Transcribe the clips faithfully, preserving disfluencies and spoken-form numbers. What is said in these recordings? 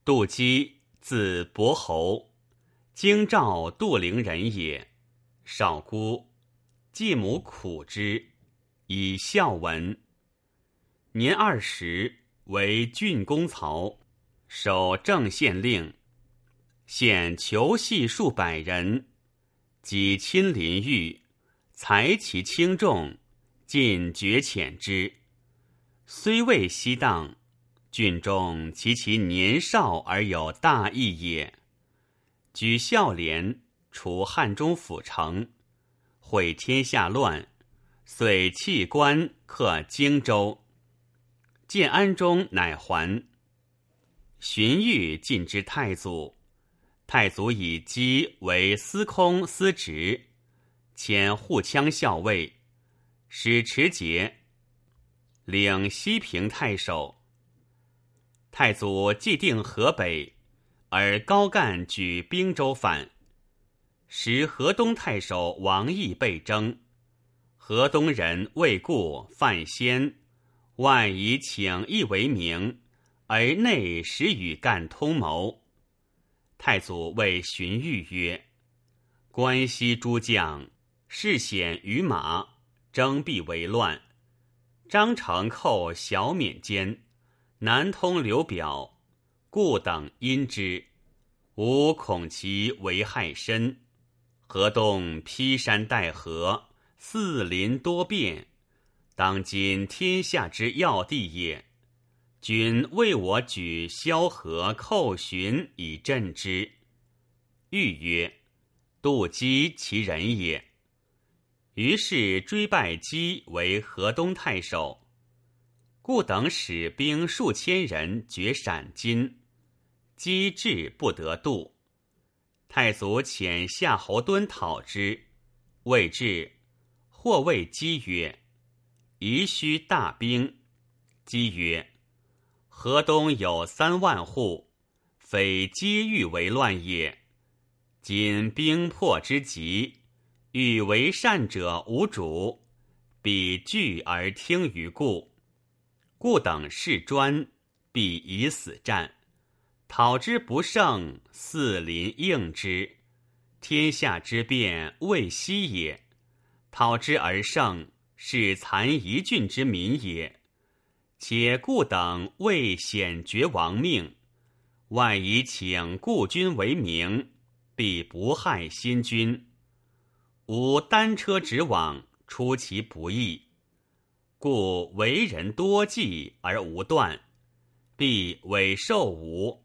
杜基，字伯侯，京兆杜陵人也。少孤，继母苦之，以孝文。年二十，为郡公曹，守正县令。县囚系数百人，及亲临狱，裁其轻重，尽决遣之。虽未息当，郡中其其年少而有大义也。举孝廉，除汉中府城，毁天下乱，遂弃官克荆州。建安中乃还。荀彧进之太祖，太祖以姬为司空司职，迁护羌校尉，使持节，领西平太守。太祖既定河北，而高干举兵州反。时河东太守王毅被征，河东人魏固、范先外以请义为名，而内实与干通谋。太祖谓荀彧曰：关西诸将誓险于马，征必为乱。张成寇小缅间，南通刘表，故等因之，吾恐其为害深。河东披山带河，四邻多变，当今天下之要地也。君为我举萧何、寇荀以镇之。彧曰：杜基其人也。于是追拜姬为河东太守。故等使兵数千人绝陕津，姬至不得渡。太祖遣夏侯惇讨之，未至，或谓姬曰：宜须大兵。姬曰：河东有三万户，非皆欲为乱也。今兵迫之急，欲为善者无主，必惧而听于故。故等事专，必以死战。讨之不胜，四邻应之，天下之变未息也。讨之而胜，是残一郡之民也。且故等未显绝亡命，万以请故君为名，必不害新君。吾单车直往，出其不意。故为人多计而无断，必委受吾。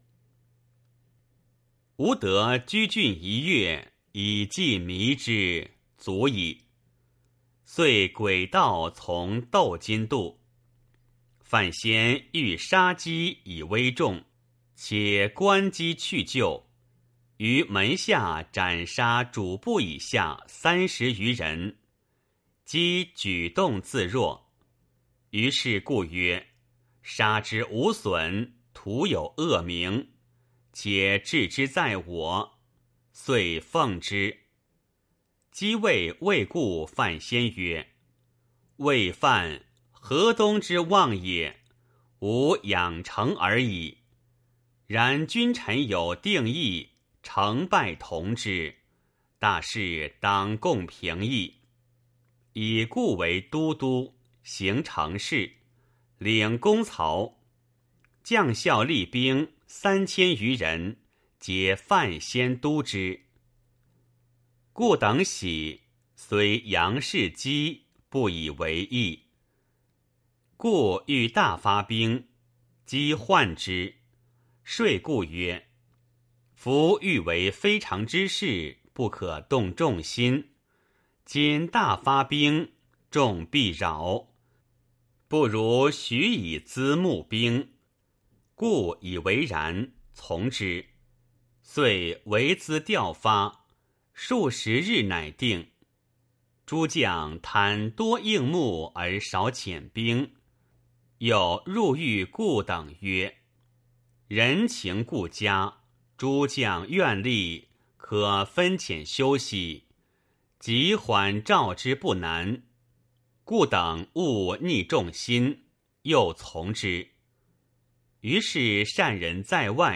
吾得居郡一月，以计迷之，足矣。遂诡道从窦金度。范先欲杀姬以威众，且观姬去就，于门下斩杀主簿以下三十余人。姬举动自若，于是故曰：杀之无损，徒有恶名，且治之在我，遂奉之。姬谓魏固、范先曰：魏范，河东之望也，吾养成而已。然君臣有定义，成败同之，大事当共平议。以固为都督，行成事，领公曹，将校吏兵三千余人，皆范先督之。故等喜，虽杨氏姬不以为意。故欲大发兵，姬患之，说故曰：夫欲为非常之事，不可动众心。今大发兵，众必扰，不如许以资募兵。故以为然，从之。遂为资调发，数十日乃定。诸将贪多应募而少遣兵，又入狱故等曰：人情故佳，诸将愿力，可分遣休息，急缓召之不难。故等勿逆众心，又从之。于是善人在外，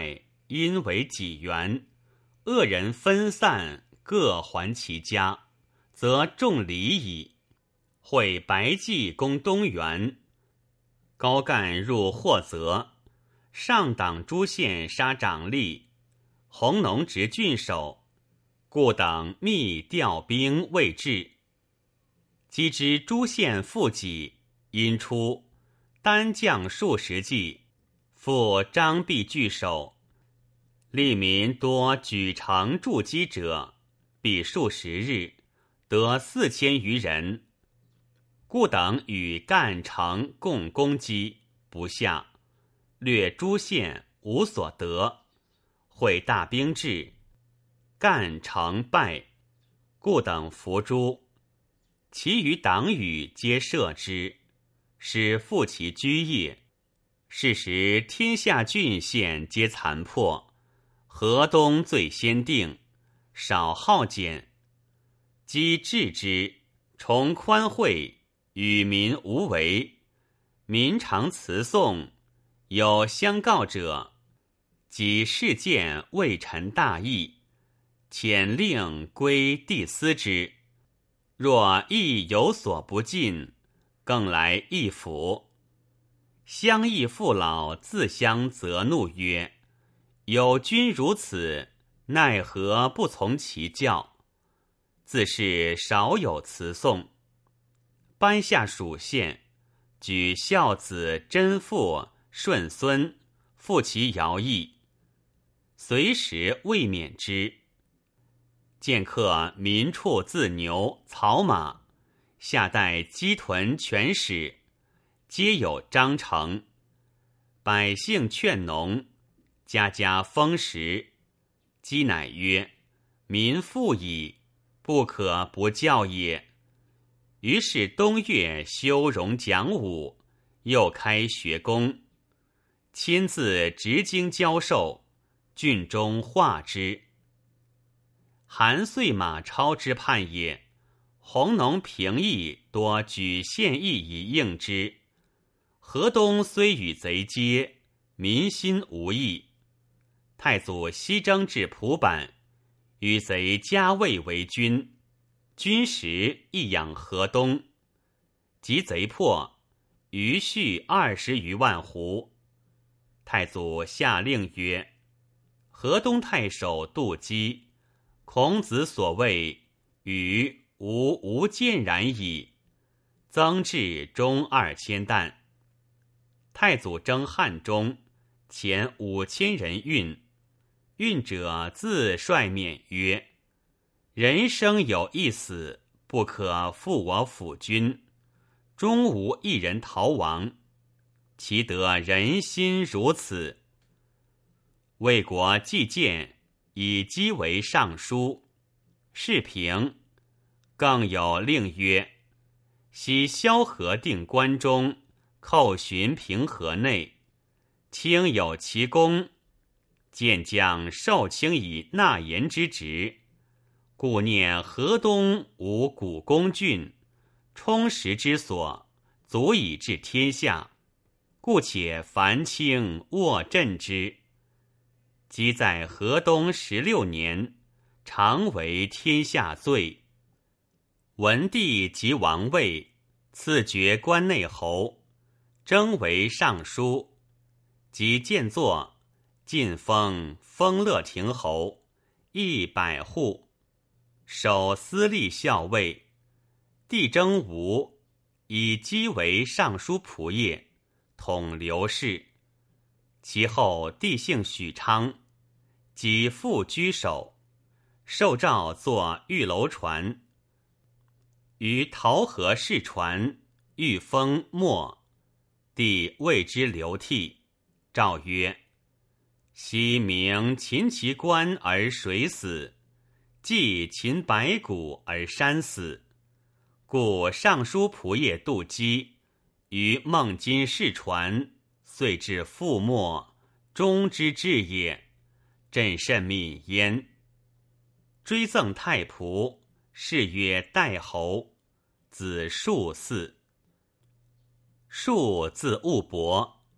因为己元，恶人分散，各还其家，则众离矣。会白济攻东原，高干入霍泽，上党诸县杀长吏，弘农执郡守，故等密调兵未至。击之诸县复己，因出，单将数十骑，复张臂据守。吏民多举城筑基者，必数十日，得四千余人。故等与干城共攻击，不下，略诸县，无所得。会大兵至，干城败，故等伏诛。其余党羽皆射之，使复其居业。是时天下郡县皆残破，河东最先定，少好简。积治之，崇宽惠，与民无为。民常辞颂，有相告者，即事件未陈大义，遣令归地司之。若亦有所不尽，更来议府。乡议父老自相责怒曰：有君如此，奈何不从其教？自是少有辞颂。颁下属县，举孝子真父顺孙，复其徭役，随时未免之。见客民畜自牛、草马，下代鸡豚犬豕，皆有章程。百姓劝农，家家丰食。鸡乃曰：民富矣，不可不教也。于是冬月修容讲武，又开学宫，亲自执经教授，郡中化之。韩遂马超之叛也，弘农平邑多举县邑以应之。河东虽与贼接，民心无异。太祖西征至蒲坂，与贼加魏为军，军时亦养河东。及贼破，余蓄二十余万斛。太祖下令曰：河东太守杜基，孔子所谓与吾无见然矣，增至中二千担。太祖征汉中，遣五千人运，运者自率免曰：人生有一死，不可负我府君，终无一人逃亡，其得人心如此？魏国季建以姬为尚书，事平。更有令曰：昔萧何定关中，寇寻平河内，卿有其功，建将受卿以纳言之职，故念河东无古公郡，充实之所，足以治天下，故且烦卿握镇之。即在河东十六年，常为天下罪。文帝即王位，赐爵关内侯，征为尚书，即建作，晋封丰乐亭侯，邑百户，守司隶校尉。帝征吴，以姬为尚书仆射，统刘氏。其后帝姓许昌，即复居守，受诏作玉楼船。于桃河试船，欲封没，帝谓之流涕，诏曰：昔明秦其官而水死，既秦白骨而山死，故尚书仆射杜基于孟津试船，遂至覆没，终之至也，朕甚悯焉。追赠太仆，谥曰代侯，子庶嗣。庶字务伯，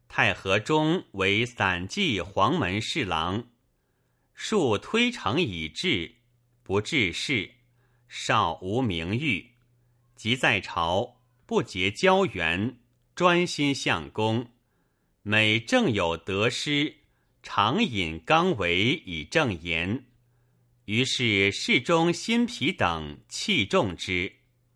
太和中为散骑黄门侍郎，数推诚以治，不治事，少无名誉。即在朝，不结交缘，专心相公。每正有得失，常引纲维以正言。于是侍中辛毗等器重之。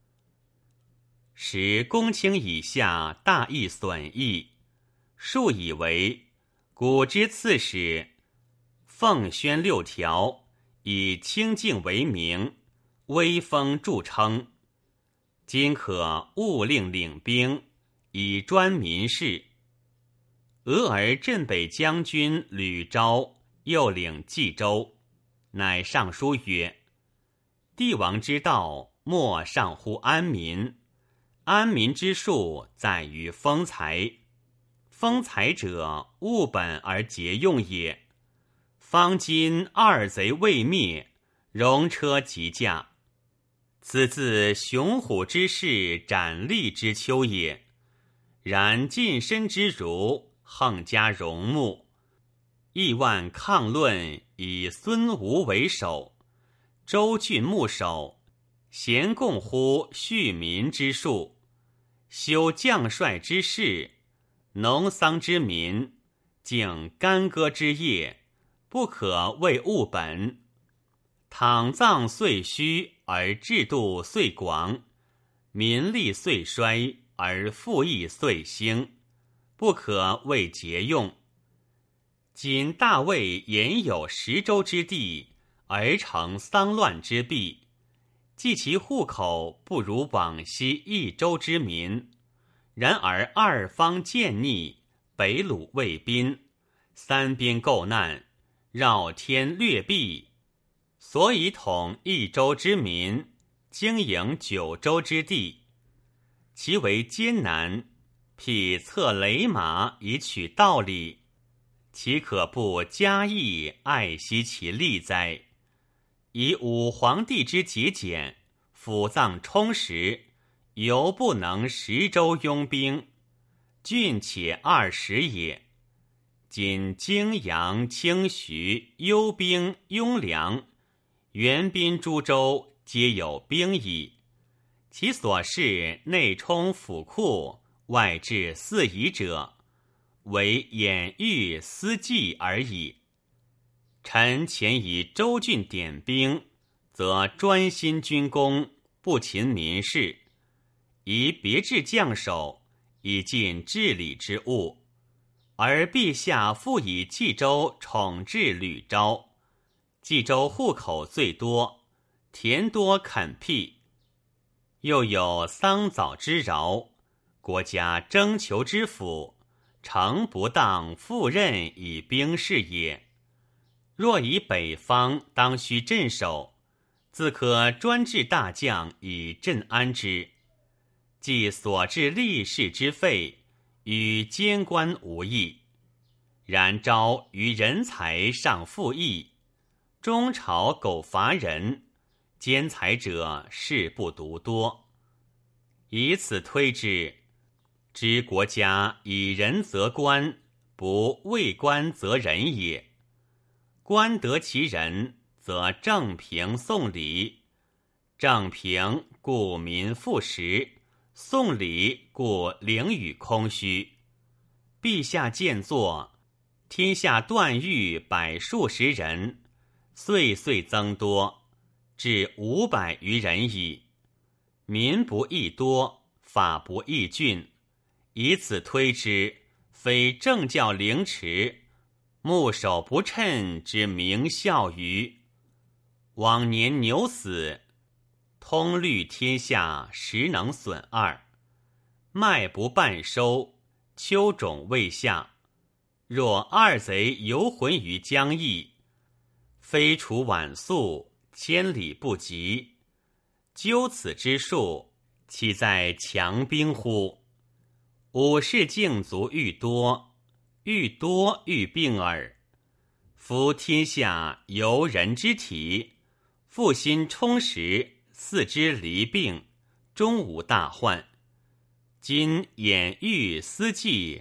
时公卿以下大议损益，数以为古之刺史奉宣六条，以清静为名，威风著称。今可勿令领兵，以专民事。俄而镇北将军吕昭又领冀州，乃上书曰：帝王之道，莫上乎安民。安民之术，在于丰财。丰财者，务本而节用也。方今二贼未灭，戎车急驾，此自雄虎之势，斩栗之秋也。然近身之儒，横加戎木，亿万抗论，以孙吴为首，周郡牧首，咸共乎恤民之术，修将帅之事，农桑之民，敬干戈之业，不可谓务本。倘葬岁虚，而制度岁广，民力岁衰，而赋役岁兴，不可谓节用。今大魏言有十州之地，而成丧乱之弊，计其户口不如往昔一州之民。然而二方见逆，北虏魏宾，三边构难，绕天掠地，所以统一州之民，经营九州之地。其为艰难，匹策雷马以取道理，岂可不加益爱惜其利哉？以武皇帝之节俭，府藏充实，犹不能十州拥兵，郡且二十也。今泾阳、清徐、幽兵、雍凉、元滨诸州皆有兵矣。其所事内充府库，外治四夷者，为掩御私计而已。臣前以州郡点兵，则专心军功，不勤民事，以别置将守，以尽治理之务。而陛下复以冀州宠治吕昭，冀州户口最多，田多垦辟，又有桑枣之饶，国家征求之府，诚不当赴任以兵事也。若以北方当须镇守，自可专制大将以镇安之，即所治吏士之费，与监官无异。然昭于人才尚富益，中朝苟乏人，兼才者事不独多。以此推之，知国家以人择官，不为官择人也。官得其人，则正平送礼，正平故民富实，送礼故领宇空虚。陛下见作，天下断狱百数十人，岁岁增多，至五百余人矣。民不益多，法不益峻，以此推之，非政教凌迟，牧守不称之名效于。往年牛死，通律天下实能损二。麦不半收，秋种未下。若二贼游魂于疆域，非除晚宿，千里不及。究此之术，岂在强兵乎？武士竞卒愈多，愈多愈病耳。夫天下由人之体，腹心充实，四肢离病，终无大患。今掩御私计，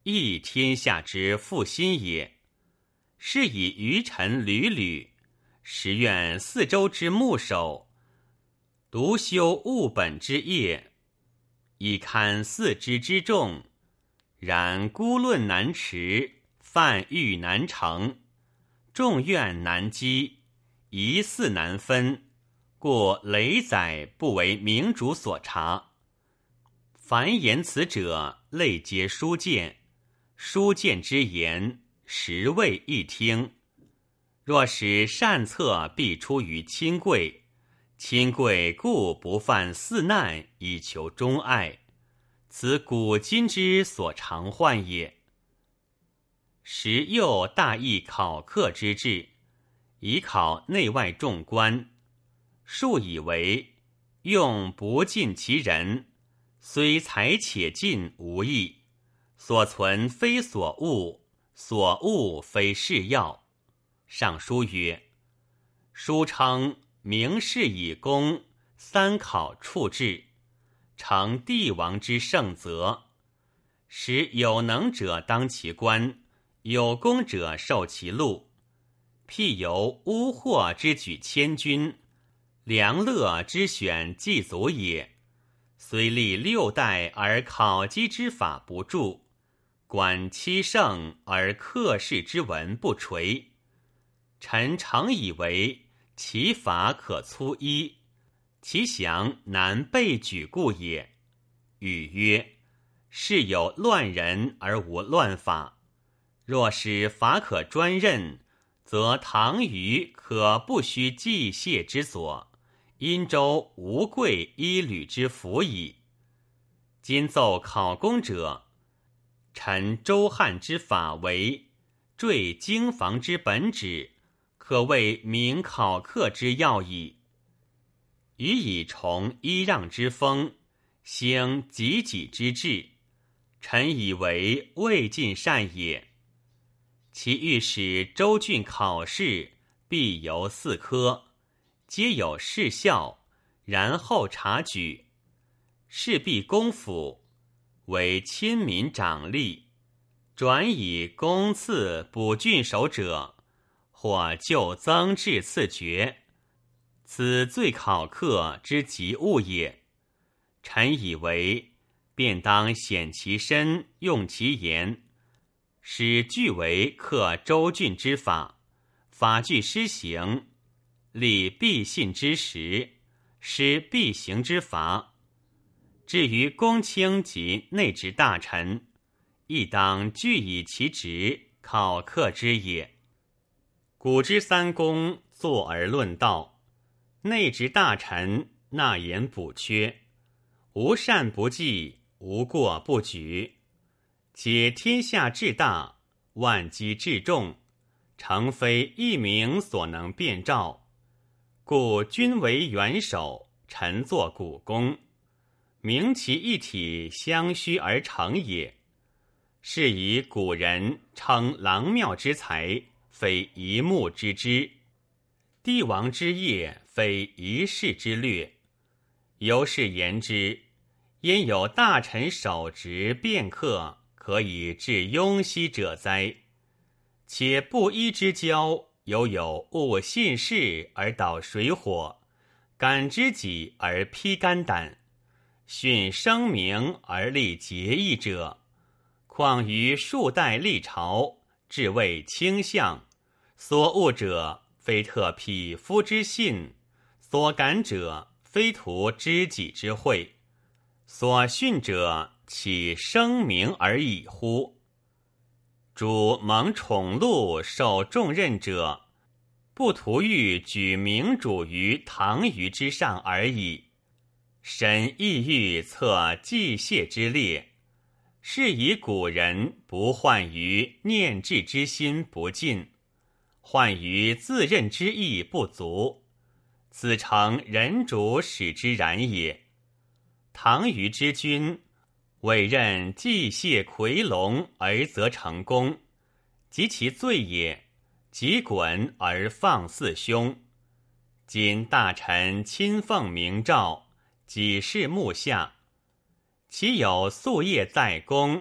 亦天下之复心也。是以余臣屡屡，实愿四周之牧守，独修务本之业，以堪四之之众。然孤论难持，泛欲难成，众怨难积，疑似难分，故累载不为明主所察。凡言此者，类皆书见，书见之言，实未一听。若使善策，必出于亲贵，亲贵故不犯四难，以求忠爱，此古今之所常患也。时又大议考课之制，以考内外众官，数以为用不尽其人，虽才且尽无益，所存非所恶，所恶非是要。上书曰：书称明士以公，三考处置，成帝王之圣责，使有能者当其官，有功者受其禄。譬由巫祸之举千军，良乐之选祭祖也。虽历六代而考绩之法不著，管七圣而克士之文不垂。臣诚以为其法可粗依，其详难备举故也。语曰：是有乱人而无乱法，若使法可专任，则唐虞可不须祭谢之所，殷周无贵依履之服矣。今奏考功者，臣周汉之法为坠经房之本旨，可谓明考课之要矣。予以崇揖让之风，兴己己之志，臣以为未尽善也。其欲使州郡考试，必由四科，皆有事效，然后察举。事必公府，为亲民长吏，转以公赐补郡守者，或就增至赐爵，此最考课之极务也。臣以为便当显其身，用其言，使据为克州郡之法，法具施行，立必信之实，施必行之罚。至于公卿及内职大臣，亦当据以其职，考课之也。古之三公，坐而论道，内职大臣纳言补缺，无善不记，无过不举。且天下至大，万机至重，诚非一名所能辨照，故君为元首，臣作股肱，明其一体相须而成也。是以古人称郎庙之才，非一目之知；帝王之业，非一世之略。由是言之，焉有大臣守职便客，可以致庸息者哉？且不依之交，犹有误信事而导水火，感知己而披肝胆，训声名而立节义者，况于数代历朝，至谓倾向，所恶者非特匹夫之信，所感者非图知己之惠，所训者岂声名而已乎？主蒙宠禄受重任者，不图欲举明主于唐虞之上而已，神意欲测祭谢之列。是以古人不患于念志之心不尽，患于自任之意不足，此诚人主使之然也。唐虞之君，委任祭谢夔龙而则成功，及其罪也，即滚而放四兄。今大臣亲奉明诏，几事目下，其有夙夜在宫，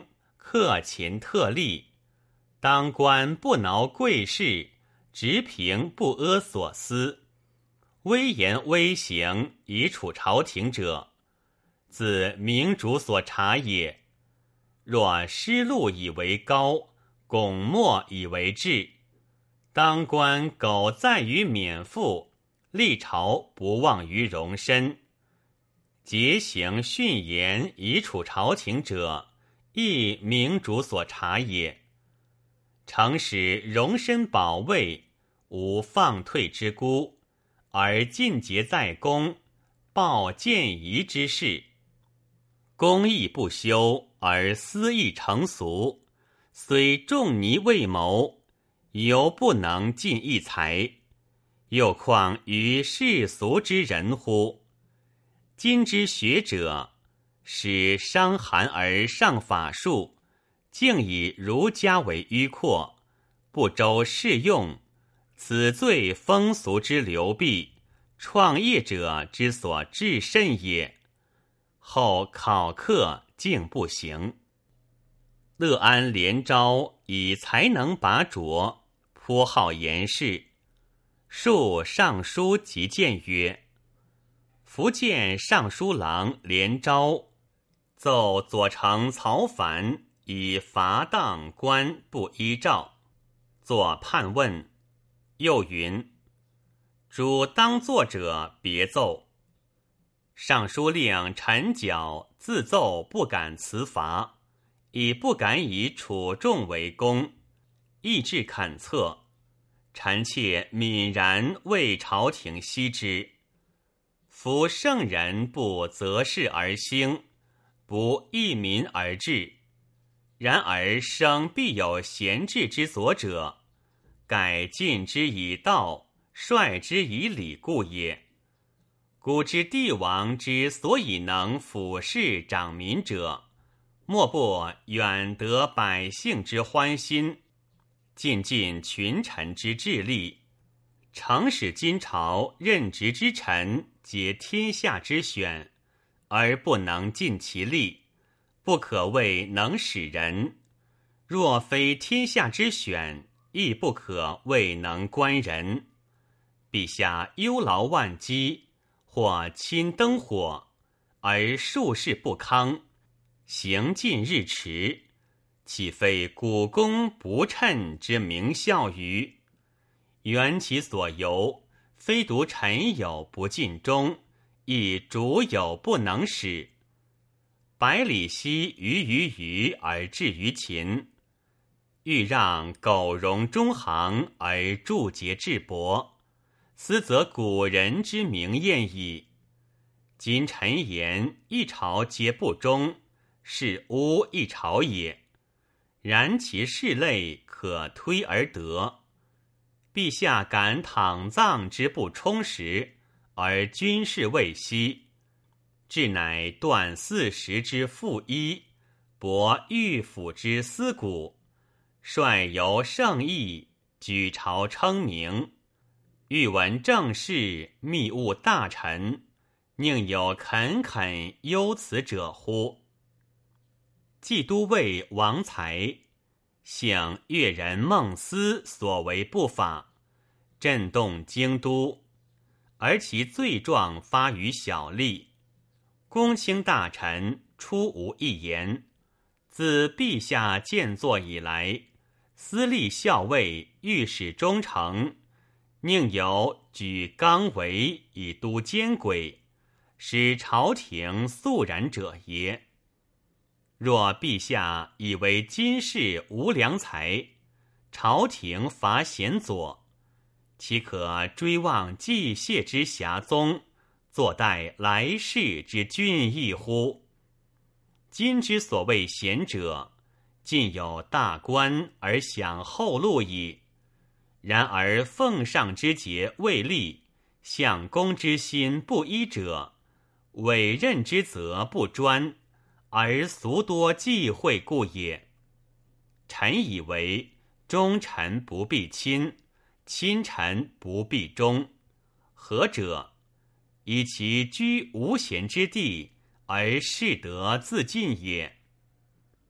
克勤特力，当官不挠贵士，直平不阿所思，威严威行以处朝廷者，自明主所察也。若失禄以为高，拱没以为治，当官苟在于免赋，历朝不忘于容身，节行训言以处朝廷者，亦明主所察也。诚使容身保卫，无放退之辜，而尽节在公，报见仪之事。公义不修，而私义成俗，虽仲尼未谋，犹不能尽一才，又况于世俗之人乎？今之学者，使伤寒而上法术，竟以儒家为迂阔，不周适用，此罪风俗之流弊，创业者之所至甚也。后考克竟不行。乐安连昭以才能拔擢，颇好言事。述尚书及谏曰：福建尚书郎连昭奏左丞曹凡以罚当官不依诏，作判问。又云：主当作者别奏。尚书令陈缴自奏不敢辞罚，已不敢以处众为公，意志坎测。臣妾泯然为朝廷惜之。夫圣人不择事而兴，不益民而治，然而生必有贤治之佐者，改进之以道，率之以礼故也。古之帝王之所以能俯视长民者，莫不远得百姓之欢心，尽尽群臣之智力，诚使今朝任职之臣皆天下之选，而不能尽其力，不可谓能使人；若非天下之选，亦不可谓能观人。陛下忧劳万机，或亲灯火，而术事不康，行进日迟，岂非古公不称之名效于？原其所由，非独臣有不尽忠，亦主有不能使。百里奚于于虞而至于秦，欲让苟容中行而助节治伯，斯则古人之明验矣。今臣言一朝皆不忠，是污一朝也。然其事类可推而得。陛下感躺葬之不充实，而军事未息，至乃断四时之赋衣，博御府之思古，率由圣义，举朝称名。欲闻政事，密务大臣，宁有恳恳忧此者乎？冀都尉王才，幸越人孟思所为不法，震动京都，而其罪状发于小吏。公卿大臣出无一言。自陛下建作以来，司隶校尉、御史中丞，宁有举纲维以督奸轨，使朝廷肃然者耶？若陛下以为今世无良才，朝廷乏贤佐，岂可追望继谢之遐宗，坐待来世之俊逸乎？今之所谓贤者，尽有大官而享后路矣。然而奉上之节未立，相公之心不一者，委任之责不专，而俗多忌讳故也。臣以为忠臣不必亲，亲臣不必忠。何者？以其居无贤之地，而士得自尽也。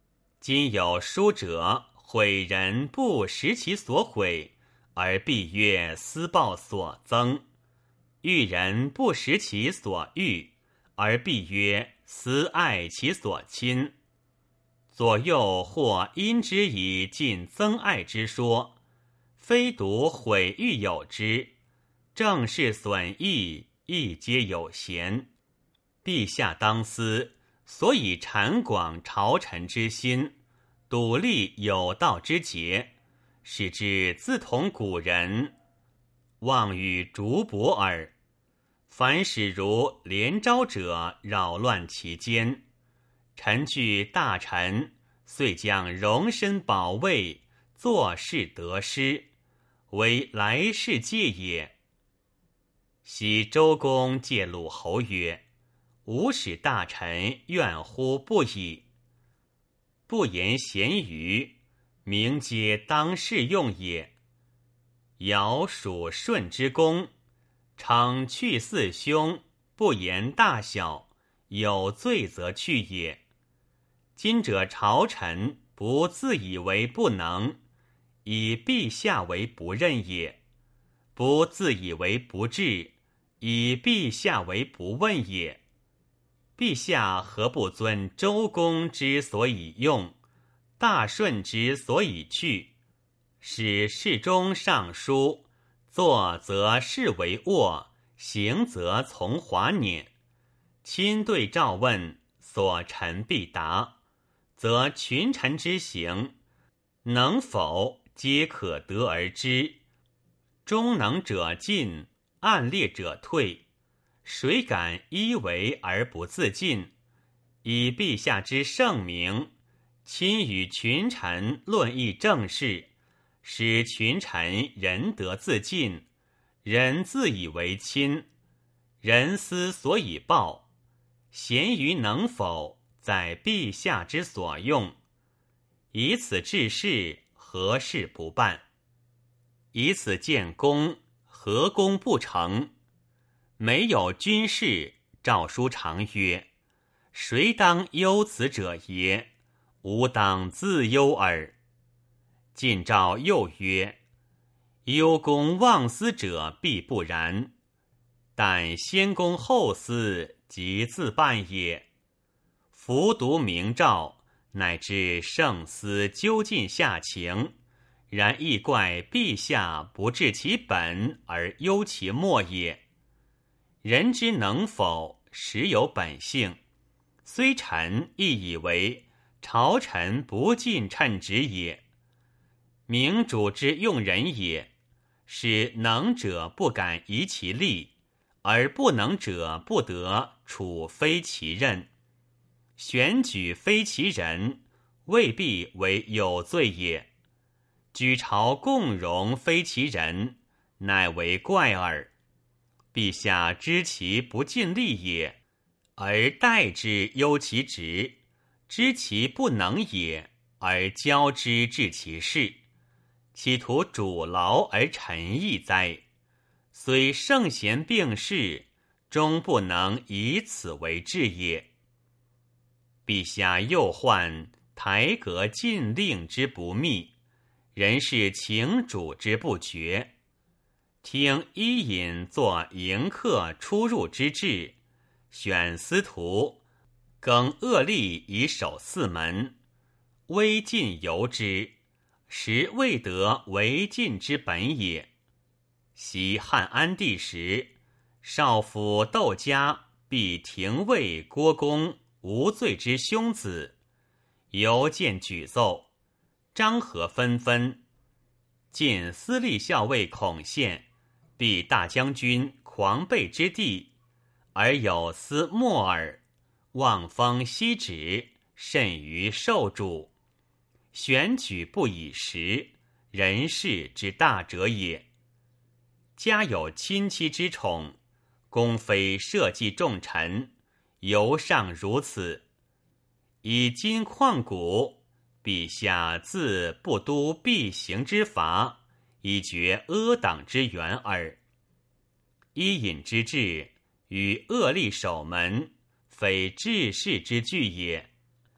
今有书者毁人不识其所毁，而必曰私报所增；欲人不识其所欲，而必曰私爱其所亲。左右或因之以尽增爱之说，非独毁誉有之，正是损益亦皆有嫌。陛下当思，所以阐广朝臣之心，笃立有道之节，使之自同古人，望与竹帛耳。凡使如连招者，扰乱其间。臣惧大臣，遂将容身保卫，坐视得失，为来世戒也。昔周公戒鲁侯曰：吾使大臣怨乎不已。不言咸语，名皆当适用也。尧属舜之功，称去四兄，不言大小，有罪则去也。今者朝臣不自以为不能，以陛下为不任也；不自以为不智，以陛下为不问也。陛下何不遵周公之所以用，大舜之所以去，使侍中尚书，坐则视为卧，行则从华辇。亲对诏问，所臣必答，则群臣之行，能否皆可得而知。中能者进，暗劣者退，谁敢依为而不自尽？以陛下之圣明，亲与群臣论议政事，使群臣仁德自尽，人自以为亲，人思所以报。贤于能否，在陛下之所用。以此治事，何事不办？以此建功，何功不成？没有军事，诏书常曰：谁当忧此者也？吾当自忧耳。晋诏又曰：忧公忘私者必不然，但先公后私，即自办也。服读明诏，乃知圣思究尽下情，然亦怪陛下不治其本而忧其末也。人之能否，实有本性，虽臣亦以为朝臣不尽称职也。明主之用人也，使能者不敢移其力，而不能者不得处非其任。选举非其人，未必为有罪也；举朝共荣非其人，乃为怪耳。陛下知其不尽力也，而待之忧其职；知其不能也，而交之治其事，企图主劳而臣役哉？虽圣贤并世，终不能以此为治也。陛下又患台阁禁令之不密，人事请主之不决，听伊尹作迎客出入之制，选司徒，更恶吏以守四门，微禁由之，实未得为禁之本也。昔汉安帝时，少府窦家必廷尉郭公无罪之兄子，犹见举奏，章和纷纷。晋司隶校尉孔宪，必大将军狂悖之地，而有司莫尔，望风息止，甚于受主。选举不以时，人事之大者也。家有亲戚之宠，公非社稷重臣，犹尚如此。以今况古，陛下自不督必行之罚，以绝阿党之源耳。伊尹之治，与恶吏守门，非治世之具也。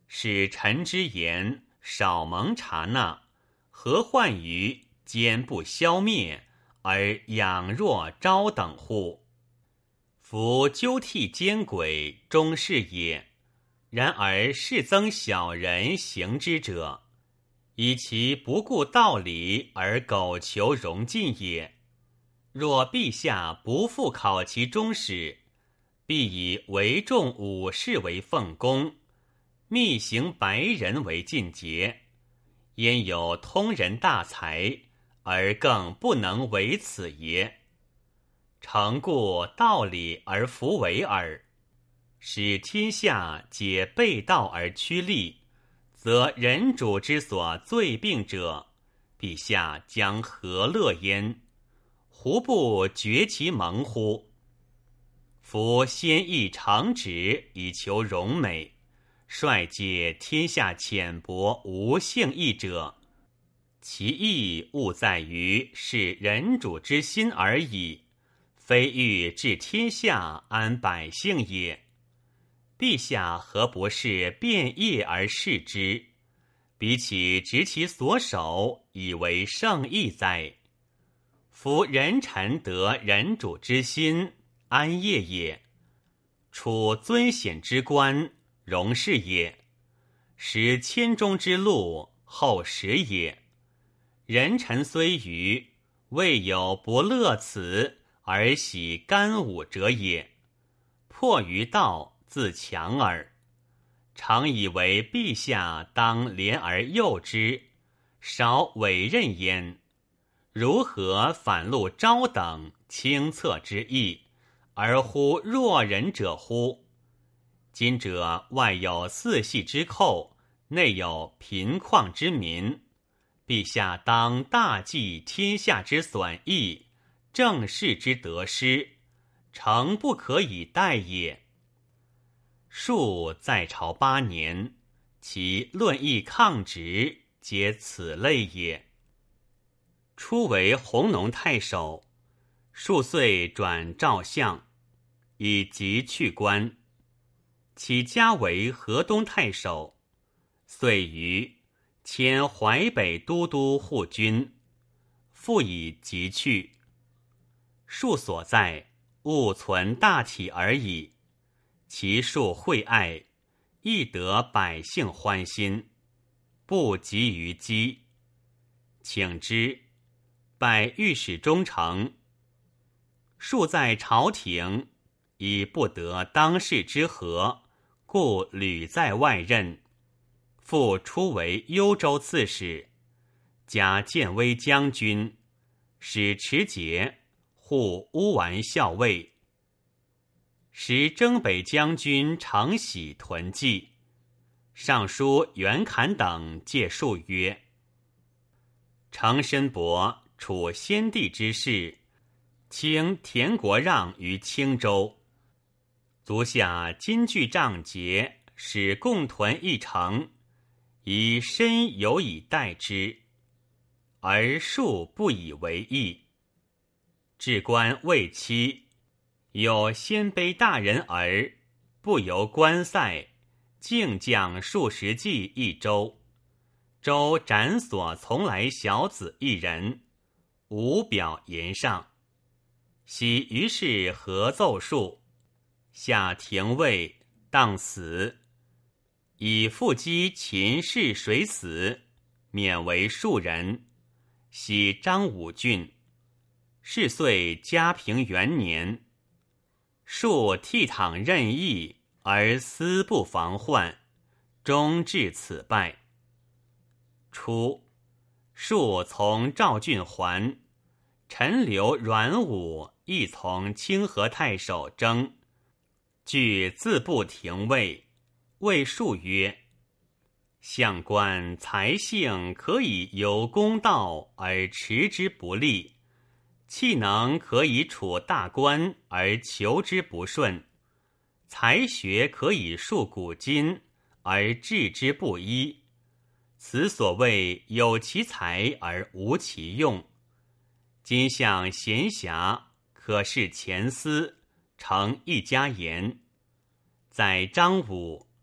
使臣之言少蒙察纳，何患于坚不消灭，而养弱昭等乎？夫纠替奸诡，终是也。然而是增小人行之者，以其不顾道理而苟求荣进也。若陛下不复考其忠始，必以为众武士为奉公，密行白人为进节，焉有通人大才，而更不能为此也？诚顾道理而弗为耳。使天下皆背道而趋利，则人主之所罪病者，陛下将何乐焉？胡不绝其盟乎？夫先议长旨以求荣美，率解天下浅薄无性义者，其义务在于是人主之心而已，非欲治天下安百姓也。陛下何不是变业而视之？比起执其所守，以为圣义哉？夫人臣得人主之心，安业也；处尊显之官，荣事也；识千中之路，厚实也。人臣虽愚，未有不乐此而喜干武者也。迫于道，自强耳。常以为陛下当怜而诱之，少委任焉。如何反录昭等清策之意，而乎弱人者乎？今者外有四系之寇，内有贫旷之民，陛下当大计天下之损益，政事之得失，诚不可以待也。述在朝八年，其论议抗直，皆此类也。初为弘农太守，数岁转赵相，以疾去官。起家为河东太守，遂于迁淮北都督护军，复以疾去。数所在，务存大体而已。其数惠爱，亦得百姓欢心，不及于饥。请之，拜御史中丞。数在朝廷，以不得当世之和，故屡在外任。复出为幽州刺史，加建威将军，使持节，护乌丸校尉。时征北将军常喜屯骑，尚书袁侃等借数曰：程申伯处先帝之事，卿田国让于青州，足下金具仗节，使共屯一城，以身有以待之，而数不以为意。至官未期，有鲜卑大人儿，不由关塞，竟将数十骑一州，州斩所从来小子一人，无表言上。喜于是合奏数，下廷尉，当死。以腹击秦氏水死，免为庶人。喜张武郡。是岁嘉平元年。数倜傥任意，而思不防患，终至此败。初，数从赵郡还，陈留阮武亦从清河太守征，据自部廷尉，谓数曰：相官才性可以有公道而持之不利，气能可以处大官而求之不顺，才学可以述古今而治之不一。此所谓有其才而无其用。今向闲暇，可视前思，成一家言。在张武，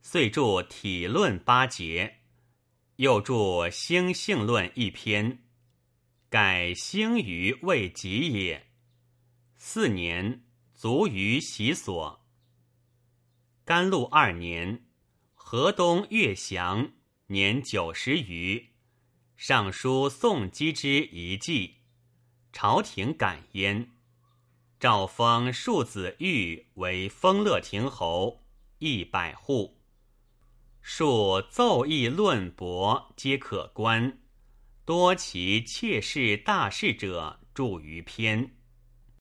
遂著体论八节，又著兴性论一篇，改兴于未及也。四年，卒于习所。甘露二年，河东乐祥，年九十余，上书宋姬之遗迹，朝廷感焉。诏封庶子玉为丰乐亭侯，一百户。数奏议论驳皆可观，多其妾室大事者著于篇。